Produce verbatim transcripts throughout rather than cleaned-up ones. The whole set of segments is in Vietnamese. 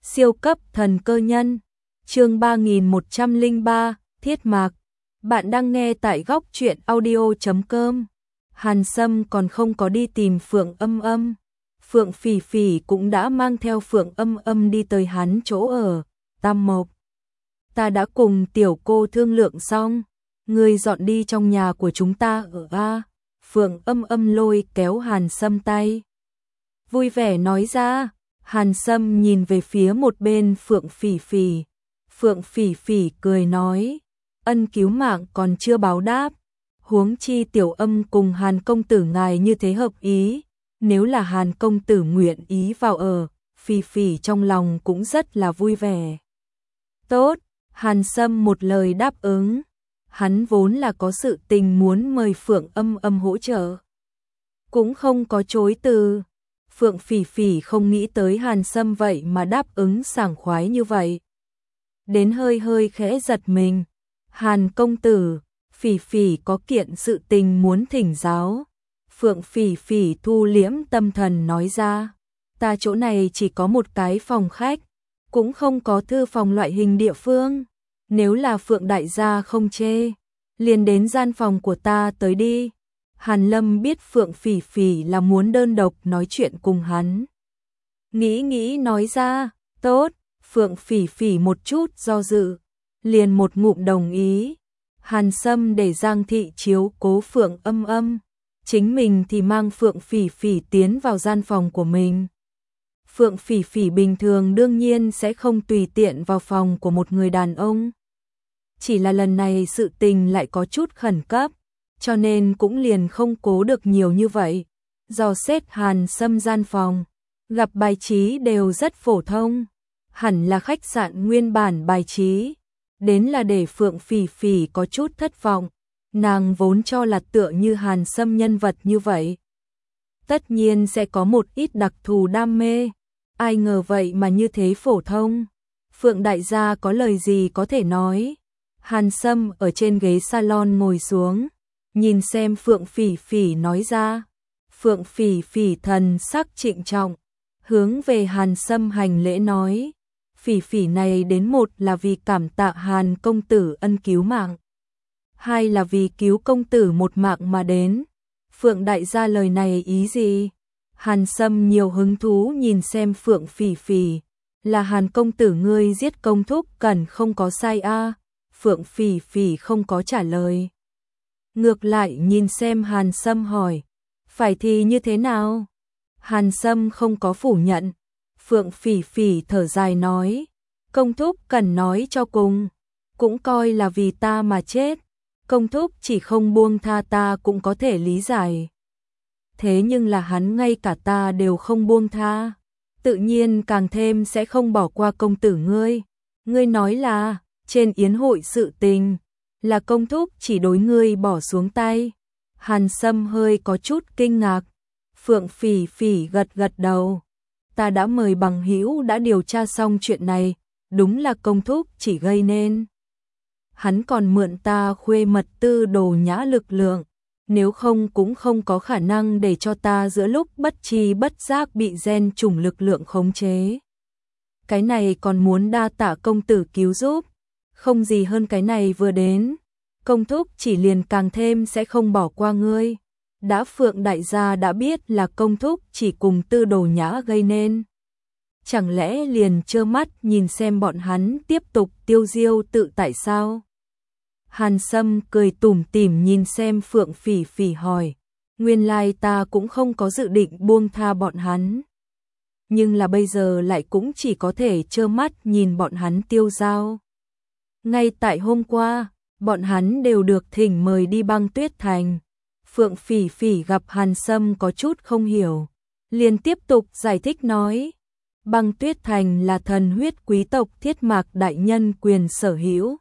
Siêu cấp thần cơ nhân, chương ba nghìn một trăm lẻ ba, Thiết Mạc. Bạn đang nghe tại góc truyện audio chấm com. Hàn Sâm còn không có đi tìm Phượng Âm Âm. Phượng Phỉ Phỉ cũng đã mang theo Phượng Âm Âm đi tới hắn chỗ ở, Tam Mộc. Ta đã cùng tiểu cô thương lượng xong, ngươi dọn đi trong nhà của chúng ta ở a. Phượng Âm Âm lôi kéo Hàn Sâm tay, vui vẻ nói ra. Hàn Sâm nhìn về phía một bên Phượng Phỉ Phỉ. Phượng Phỉ Phỉ cười nói, ân cứu mạng còn chưa báo đáp, huống chi tiểu Âm cùng Hàn công tử ngài như thế hợp ý, nếu là Hàn công tử nguyện ý vào ở, Phỉ Phỉ trong lòng cũng rất là vui vẻ. Tốt, Hàn Sâm một lời đáp ứng. Hắn vốn là có sự tình muốn mời Phượng Âm Âm hỗ trợ, cũng không có chối từ. Phượng Phỉ Phỉ không nghĩ tới Hàn Sâm vậy mà đáp ứng sảng khoái như vậy, đến hơi hơi khẽ giật mình. Hàn công tử, Phỉ Phỉ có kiện sự tình muốn thỉnh giáo. Phượng Phỉ Phỉ thu liễm tâm thần nói ra, ta chỗ này chỉ có một cái phòng khách, cũng không có thư phòng loại hình địa phương. Nếu là Phượng đại gia không chê, liền đến gian phòng của ta tới đi. Hàn Lâm biết Phượng Phỉ Phỉ là muốn đơn độc nói chuyện cùng hắn, nghĩ nghĩ nói ra, tốt. Phượng Phỉ Phỉ một chút do dự, liền một ngụm đồng ý. Hàn Sâm để Giang thị chiếu cố Phượng Âm Âm, chính mình thì mang Phượng Phỉ Phỉ tiến vào gian phòng của mình. Phượng Phỉ Phỉ bình thường đương nhiên sẽ không tùy tiện vào phòng của một người đàn ông, chỉ là lần này sự tình lại có chút khẩn cấp, cho nên cũng liền không cố được nhiều như vậy. Dò xét Hàn Sâm gian phòng, gặp bài trí đều rất phổ thông, hẳn là khách sạn nguyên bản bài trí, đến là để Phượng Phỉ Phỉ có chút thất vọng. Nàng vốn cho là tựa như Hàn Sâm nhân vật như vậy, tất nhiên sẽ có một ít đặc thù đam mê, ai ngờ vậy mà như thế phổ thông. Phượng đại gia có lời gì có thể nói. Hàn Sâm ở trên ghế salon ngồi xuống, nhìn xem Phượng Phỉ Phỉ nói ra. Phượng Phỉ Phỉ thần sắc trịnh trọng, hướng về Hàn Sâm hành lễ nói, Phỉ Phỉ này đến một là vì cảm tạ Hàn công tử ân cứu mạng, hai là vì cứu công tử một mạng mà đến. Phượng đại gia lời này ý gì? Hàn Sâm nhiều hứng thú nhìn xem Phượng Phỉ Phỉ, là Hàn công tử ngươi giết công thúc cần không có sai a. À? Phượng Phỉ Phỉ không có trả lời, ngược lại nhìn xem Hàn Sâm hỏi, phải thì như thế nào? Hàn Sâm không có phủ nhận. Phượng Phỉ Phỉ thở dài nói, công thúc cần nói cho cùng, cũng coi là vì ta mà chết, công thúc chỉ không buông tha ta cũng có thể lý giải. Thế nhưng là hắn ngay cả ta đều không buông tha, tự nhiên càng thêm sẽ không bỏ qua công tử ngươi. Ngươi nói là, trên yến hội sự tình, là công thúc chỉ đối ngươi bỏ xuống tay. Hàn Sâm hơi có chút kinh ngạc. Phượng Phỉ Phỉ gật gật đầu, ta đã mời bằng hữu đã điều tra xong chuyện này, đúng là công thúc chỉ gây nên. Hắn còn mượn ta khuê mật tư đồ nhã lực lượng, nếu không cũng không có khả năng để cho ta giữa lúc bất tri bất giác bị gen trùng lực lượng khống chế. Cái này còn muốn đa tạ công tử cứu giúp, không gì hơn cái này vừa đến, công thúc chỉ liền càng thêm sẽ không bỏ qua ngươi. Đã Phượng đại gia đã biết là công thúc chỉ cùng tư đồ nhã gây nên, chẳng lẽ liền trơ mắt nhìn xem bọn hắn tiếp tục tiêu diêu tự tại sao? Hàn Sâm cười tủm tỉm nhìn xem Phượng Phỉ Phỉ hỏi, nguyên lai ta cũng không có dự định buông tha bọn hắn, nhưng là bây giờ lại cũng chỉ có thể trơ mắt nhìn bọn hắn tiêu dao. Ngay tại hôm qua, bọn hắn đều được thỉnh mời đi Băng Tuyết Thành. Phượng Phỉ Phỉ gặp Hàn Sâm có chút không hiểu, liền tiếp tục giải thích nói, Băng Tuyết Thành là thần huyết quý tộc Thiết Mạc đại nhân quyền sở hữu.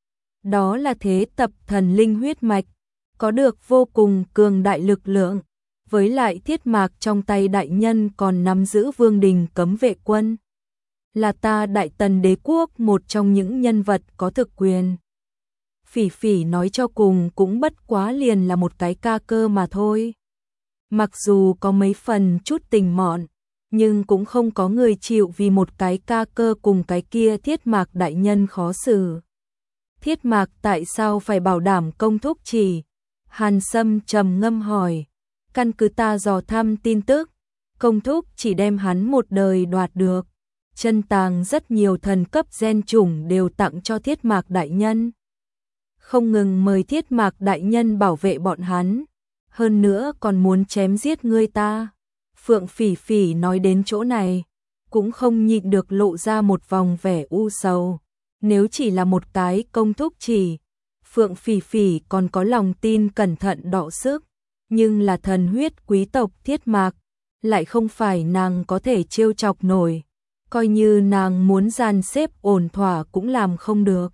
Đó là thế tập thần linh huyết mạch, có được vô cùng cường đại lực lượng, với lại Thiết Mạc trong tay đại nhân còn nắm giữ vương đình cấm vệ quân, là ta Đại Tần đế quốc một trong những nhân vật có thực quyền. Phỉ Phỉ nói cho cùng cũng bất quá liền là một cái ca cơ mà thôi. Mặc dù có mấy phần chút tình mọn, nhưng cũng không có người chịu vì một cái ca cơ cùng cái kia Thiết Mạc đại nhân khó xử. Thiết Mạc tại sao phải bảo đảm công thúc chỉ? Hàn Sâm trầm ngâm hỏi. Căn cứ ta dò thăm tin tức, công thúc chỉ đem hắn một đời đoạt được. Chân tàng rất nhiều thần cấp gen chủng đều tặng cho Thiết Mạc đại nhân. Không ngừng mời Thiết Mạc đại nhân bảo vệ bọn hắn, hơn nữa còn muốn chém giết ngươi ta. Phượng Phỉ Phỉ nói đến chỗ này, cũng không nhịn được lộ ra một vòng vẻ u sầu. Nếu chỉ là một cái công thúc chỉ, Phượng Phỉ Phỉ còn có lòng tin cẩn thận đọ sức, nhưng là thần huyết quý tộc Thiết Mạc, lại không phải nàng có thể trêu chọc nổi, coi như nàng muốn dàn xếp ổn thỏa cũng làm không được.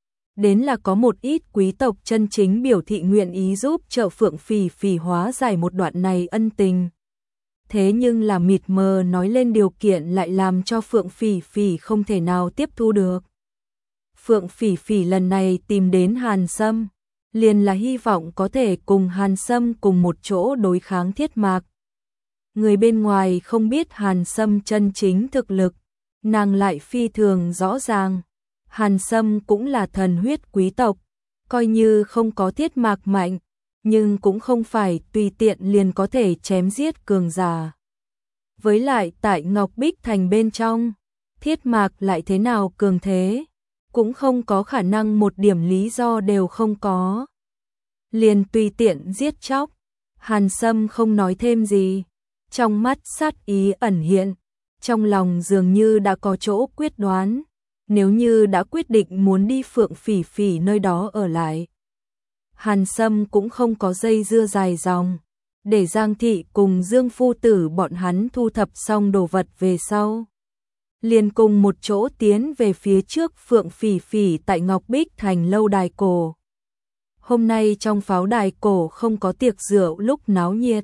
Đến là có một ít quý tộc chân chính biểu thị nguyện ý giúp trợ Phượng Phỉ Phỉ hóa giải một đoạn này ân tình. Thế nhưng là mịt mờ nói lên điều kiện lại làm cho Phượng Phỉ Phỉ không thể nào tiếp thu được. Phượng Phỉ Phỉ lần này tìm đến Hàn Sâm, liền là hy vọng có thể cùng Hàn Sâm cùng một chỗ đối kháng Thiết Mạc. Người bên ngoài không biết Hàn Sâm chân chính thực lực, nàng lại phi thường rõ ràng. Hàn Sâm cũng là thần huyết quý tộc, coi như không có Thiết Mạc mạnh, nhưng cũng không phải tùy tiện liền có thể chém giết cường giả. Với lại tại Ngọc Bích Thành bên trong, Thiết Mạc lại thế nào cường thế, cũng không có khả năng một điểm lý do đều không có. Liền tùy tiện giết chóc. Hàn Sâm không nói thêm gì, trong mắt sát ý ẩn hiện, trong lòng dường như đã có chỗ quyết đoán. Nếu như đã quyết định muốn đi Phượng Phỉ Phỉ nơi đó ở lại, Hàn Sâm cũng không có dây dưa dài dòng, để Giang Thị cùng Dương Phu Tử bọn hắn thu thập xong đồ vật về sau, liền cùng một chỗ tiến về phía trước Phượng Phỉ Phỉ tại Ngọc Bích Thành lâu đài cổ. Hôm nay trong pháo đài cổ không có tiệc rượu lúc náo nhiệt,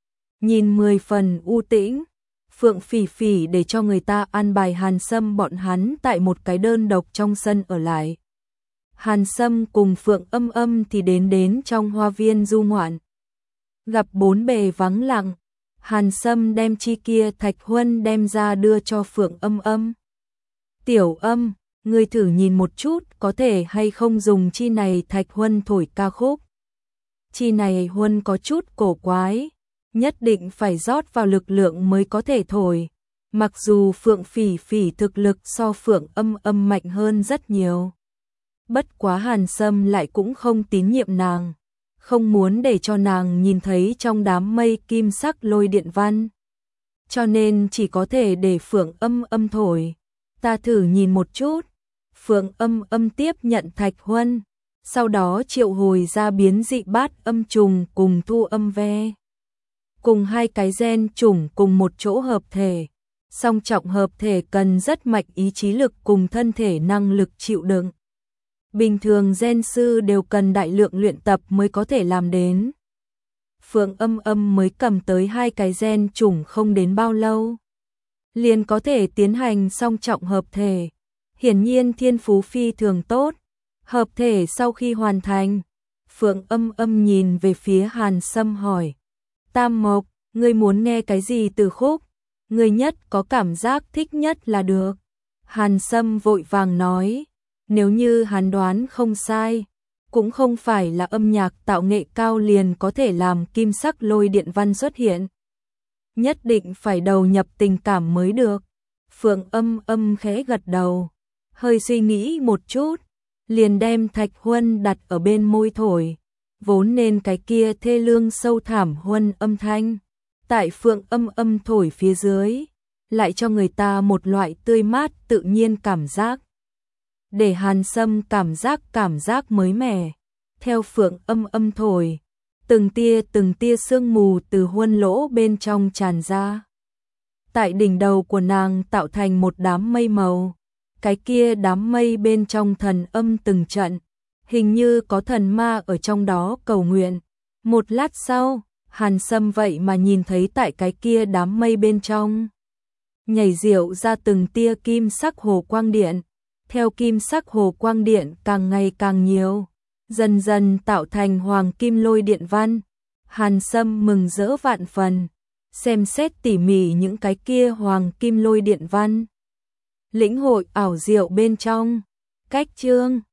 nhìn mười phần u tĩnh. Phượng Phỉ Phỉ để cho người ta an bài Hàn Sâm bọn hắn tại một cái đơn độc trong sân ở lại. Hàn Sâm cùng Phượng Âm Âm thì đến đến trong hoa viên du ngoạn. Gặp bốn bề vắng lặng, Hàn Sâm đem chi kia thạch huân đem ra đưa cho Phượng Âm Âm. Tiểu Âm, ngươi thử nhìn một chút có thể hay không dùng chi này thạch huân thổi ca khúc. Chi này huân có chút cổ quái, nhất định phải rót vào lực lượng mới có thể thổi. Mặc dù Phượng Phỉ Phỉ thực lực so Phượng Âm Âm mạnh hơn rất nhiều, bất quá Hàn Sâm lại cũng không tín nhiệm nàng, không muốn để cho nàng nhìn thấy trong đám mây kim sắc lôi điện văn, cho nên chỉ có thể để Phượng Âm Âm thổi. Ta thử nhìn một chút. Phượng Âm Âm tiếp nhận thạch huân, sau đó triệu hồi ra biến dị bát âm trùng cùng thu âm ve, cùng hai cái gen chủng cùng một chỗ hợp thể. Song trọng hợp thể cần rất mạnh ý chí lực cùng thân thể năng lực chịu đựng. Bình thường gen sư đều cần đại lượng luyện tập mới có thể làm đến. Phượng Âm Âm mới cầm tới hai cái gen chủng không đến bao lâu, liền có thể tiến hành song trọng hợp thể. Hiển nhiên thiên phú phi thường tốt. Hợp thể sau khi hoàn thành, Phượng Âm Âm nhìn về phía Hàn Sâm hỏi: Tam Mộc, ngươi muốn nghe cái gì từ khúc? Ngươi nhất có cảm giác thích nhất là được. Hàn Sâm vội vàng nói, nếu như hắn đoán không sai, cũng không phải là âm nhạc tạo nghệ cao liền có thể làm kim sắc lôi điện văn xuất hiện. Nhất định phải đầu nhập tình cảm mới được. Phượng Âm Âm khẽ gật đầu, hơi suy nghĩ một chút, liền đem thạch huân đặt ở bên môi thổi, vốn nên cái kia thê lương sâu thẳm huân âm thanh, tại Phượng Âm Âm thổi phía dưới, lại cho người ta một loại tươi mát tự nhiên cảm giác. Để Hàn Sâm cảm giác cảm giác mới mẻ. Theo Phượng Âm Âm thổi, từng tia từng tia sương mù từ huân lỗ bên trong tràn ra. Tại đỉnh đầu của nàng tạo thành một đám mây màu. Cái kia đám mây bên trong thần âm từng trận, hình như có thần ma ở trong đó cầu nguyện. Một lát sau, Hàn Sâm vậy mà nhìn thấy tại cái kia đám mây bên trong nhảy diệu ra từng tia kim sắc hồ quang điện. Theo kim sắc hồ quang điện càng ngày càng nhiều, dần dần tạo thành hoàng kim lôi điện văn. Hàn Sâm mừng rỡ vạn phần, xem xét tỉ mỉ những cái kia hoàng kim lôi điện văn. Lĩnh hội ảo diệu bên trong. Cách chương